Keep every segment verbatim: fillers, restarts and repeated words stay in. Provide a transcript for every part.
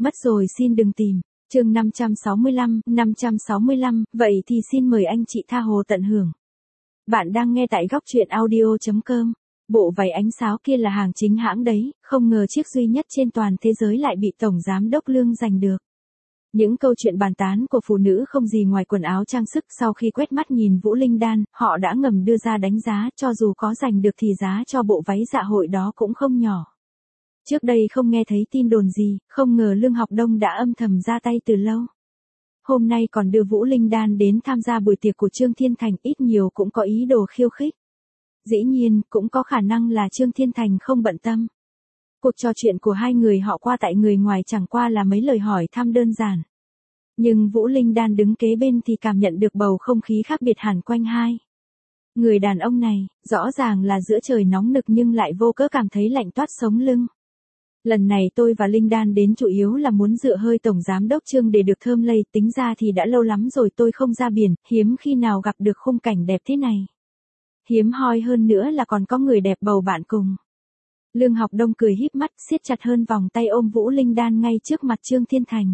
Mất rồi xin đừng tìm. Chương năm trăm sáu mươi lăm, năm trăm sáu mươi lăm, vậy thì xin mời anh chị tha hồ tận hưởng. Bạn đang nghe tại góc truyện audio chấm com. Bộ váy ánh sáo kia là hàng chính hãng đấy, không ngờ chiếc duy nhất trên toàn thế giới lại bị Tổng Giám đốc Lương giành được. Những câu chuyện bàn tán của phụ nữ không gì ngoài quần áo trang sức, sau khi quét mắt nhìn Vũ Linh Đan, họ đã ngầm đưa ra đánh giá, cho dù có giành được thì giá cho bộ váy dạ hội đó cũng không nhỏ. Trước đây không nghe thấy tin đồn gì, không ngờ Lương Học Đông đã âm thầm ra tay từ lâu. Hôm nay còn đưa Vũ Linh Đan đến tham gia buổi tiệc của Trương Thiên Thành, ít nhiều cũng có ý đồ khiêu khích. Dĩ nhiên, cũng có khả năng là Trương Thiên Thành không bận tâm. Cuộc trò chuyện của hai người họ qua tại người ngoài chẳng qua là mấy lời hỏi thăm đơn giản. Nhưng Vũ Linh Đan đứng kế bên thì cảm nhận được bầu không khí khác biệt hẳn quanh hai. Người đàn ông này, rõ ràng là giữa trời nóng nực nhưng lại vô cớ cảm thấy lạnh toát sống lưng. Lần này tôi và Linh Đan đến chủ yếu là muốn dựa hơi Tổng Giám đốc Trương để được thơm lây, tính ra thì đã lâu lắm rồi tôi không ra biển, hiếm khi nào gặp được khung cảnh đẹp thế này. Hiếm hoi hơn nữa là còn có người đẹp bầu bạn cùng. Lương Học Đông cười híp mắt, siết chặt hơn vòng tay ôm Vũ Linh Đan ngay trước mặt Trương Thiên Thành.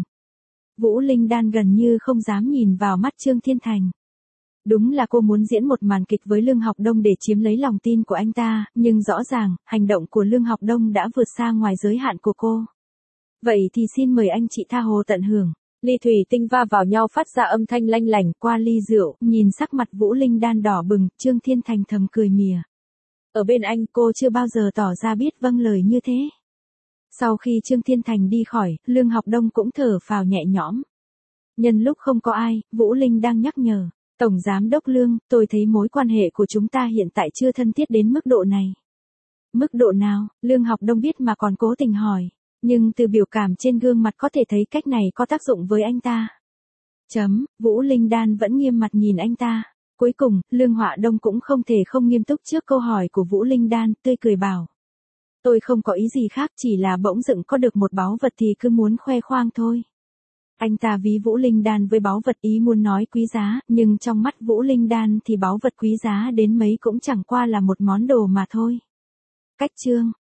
Vũ Linh Đan gần như không dám nhìn vào mắt Trương Thiên Thành. Đúng là cô muốn diễn một màn kịch với Lương Học Đông để chiếm lấy lòng tin của anh ta, nhưng rõ ràng, hành động của Lương Học Đông đã vượt xa ngoài giới hạn của cô. Vậy thì xin mời anh chị tha hồ tận hưởng. Ly thủy tinh va vào nhau phát ra âm thanh lanh lảnh qua ly rượu, nhìn sắc mặt Vũ Linh Đan đỏ bừng, Trương Thiên Thành thầm cười mỉa. Ở bên anh cô chưa bao giờ tỏ ra biết vâng lời như thế. Sau khi Trương Thiên Thành đi khỏi, Lương Học Đông cũng thở phào nhẹ nhõm. Nhân lúc không có ai, Vũ Linh đang nhắc nhở. Tổng Giám đốc Lương, tôi thấy mối quan hệ của chúng ta hiện tại chưa thân thiết đến mức độ này. Mức độ nào? Lương Học Đông biết mà còn cố tình hỏi. Nhưng từ biểu cảm trên gương mặt có thể thấy cách này có tác dụng với anh ta. Chấm, Vũ Linh Đan vẫn nghiêm mặt nhìn anh ta. Cuối cùng, Lương Họa Đông cũng không thể không nghiêm túc trước câu hỏi của Vũ Linh Đan, tươi cười bảo. Tôi không có ý gì khác, chỉ là bỗng dưng có được một báu vật thì cứ muốn khoe khoang thôi. Anh ta ví Vũ Linh Đan với báu vật, ý muốn nói quý giá, nhưng trong mắt Vũ Linh Đan thì báu vật quý giá đến mấy cũng chẳng qua là một món đồ mà thôi. Cách chương,